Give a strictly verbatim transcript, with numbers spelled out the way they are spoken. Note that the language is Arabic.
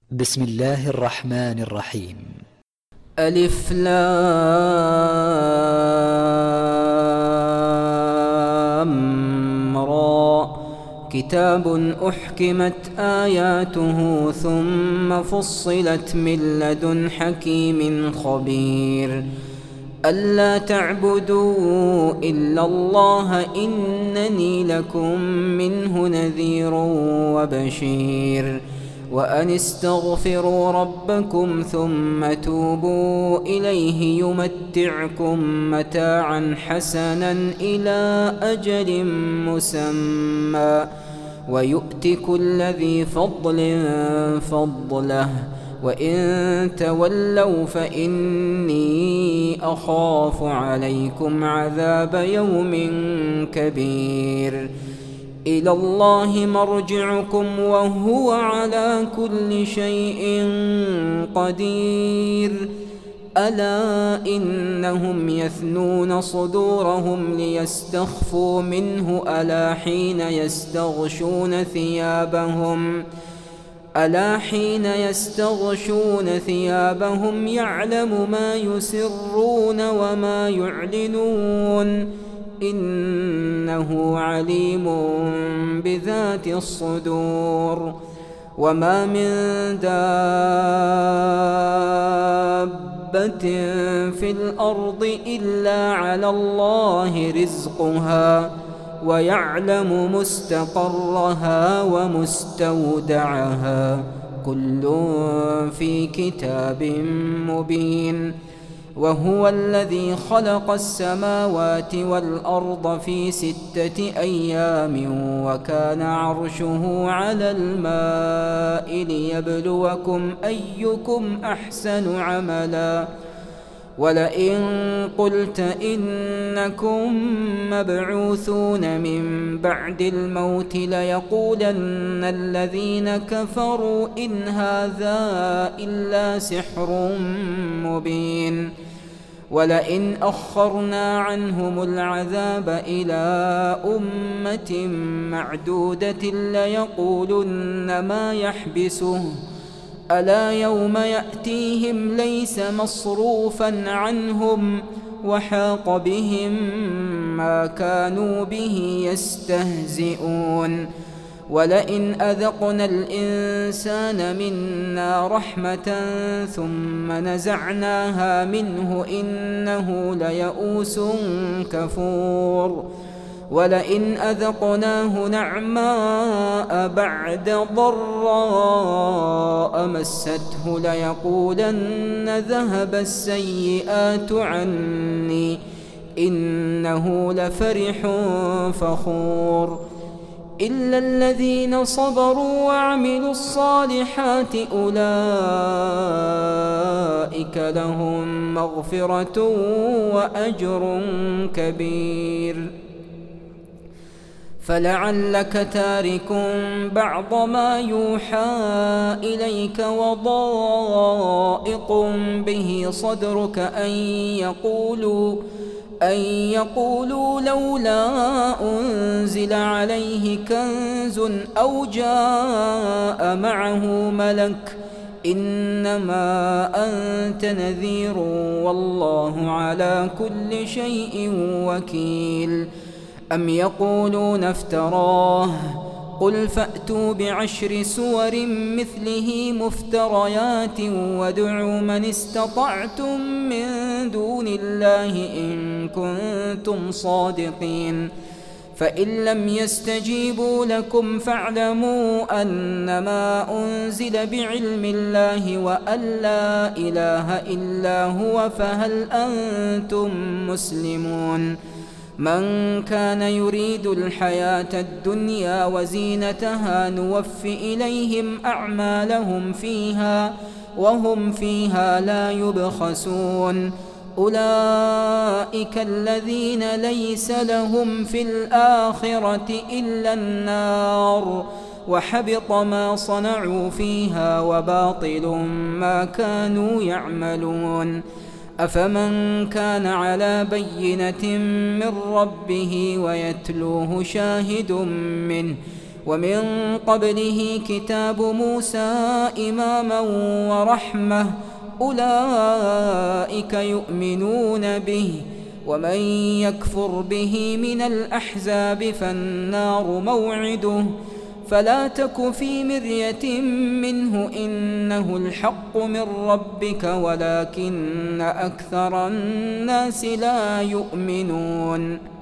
بسم الله الرحمن الرحيم. ألف لام را. كتاب أحكمت آياته ثم فصلت من لدن حكيم خبير. ألا تعبدوا إلا الله إنني لكم منه نذير وبشير. وأن استغفروا ربكم ثم توبوا إليه يمتعكم متاعا حسنا إلى أجل مسمى ويؤت كل ذي فضل فضله وإن تولوا فإني أخاف عليكم عذاب يوم كبير. إلى الله مرجعكم وهو على كل شيء قدير. ألا إنهم يثنون صدورهم ليستخفوا منه ألا حين يستغشون ثيابهم ألا حين يستغشون ثيابهم يعلم ما يسرون وما يعلنون إنه عليم بذات الصدور. وما من دابة في الأرض إلا على الله رزقها ويعلم مستقرها ومستودعها كل في كتاب مبين. وهو الذي خلق السماوات والأرض في ستة أيام وكان عرشه على الماء ليبلوكم أيكم أحسن عملا. ولئن قلت إنكم مبعوثون من بعد الموت ليقولن الذين كفروا إن هذا إلا سحر مبين. ولئن أخرنا عنهم العذاب إلى أمة معدودة ليقولن ما يحبسه ألا يوم يأتيهم ليس مصروفا عنهم وحاق بهم ما كانوا به يستهزئون. ولئن أذقنا الإنسان منا رحمة ثم نزعناها منه إنه ليئوس كفور. ولئن أذقناه نعماء بعد ضراء مسته ليقولن ذهب السيئات عني إنه لفرح فخور. إلا الذين صبروا وعملوا الصالحات أولئك لهم مغفرة وأجر كبير. فلعلك تارك بعض ما يوحى إليك وضائق به صدرك أن يقولوا أن يقولوا لولا أنزل عليه كنز أو جاء معه ملك إنما أنت نذير والله على كل شيء وكيل. أم يقولون افتراه قل فأتوا بعشر سور مثله مفتريات وادعوا من استطعتم من دون الله إن كنتم صادقين. فإن لم يستجيبوا لكم فاعلموا أنما أنزل بعلم الله وأن لا إله إلا هو فهل أنتم مسلمون. من كان يريد الحياة الدنيا وزينتها نوف إليهم أعمالهم فيها وهم فيها لا يبخسون. أولئك الذين ليس لهم في الآخرة إلا النار وحبط ما صنعوا فيها وباطل ما كانوا يعملون. أفمن كان على بينة من ربه ويتلوه شاهد منه ومن قبله كتاب موسى إماما ورحمة أولئك يؤمنون به ومن يكفر به من الأحزاب فالنار موعده فلا تك في مرية منه إنه الحق من ربك ولكن أكثر الناس لا يؤمنون.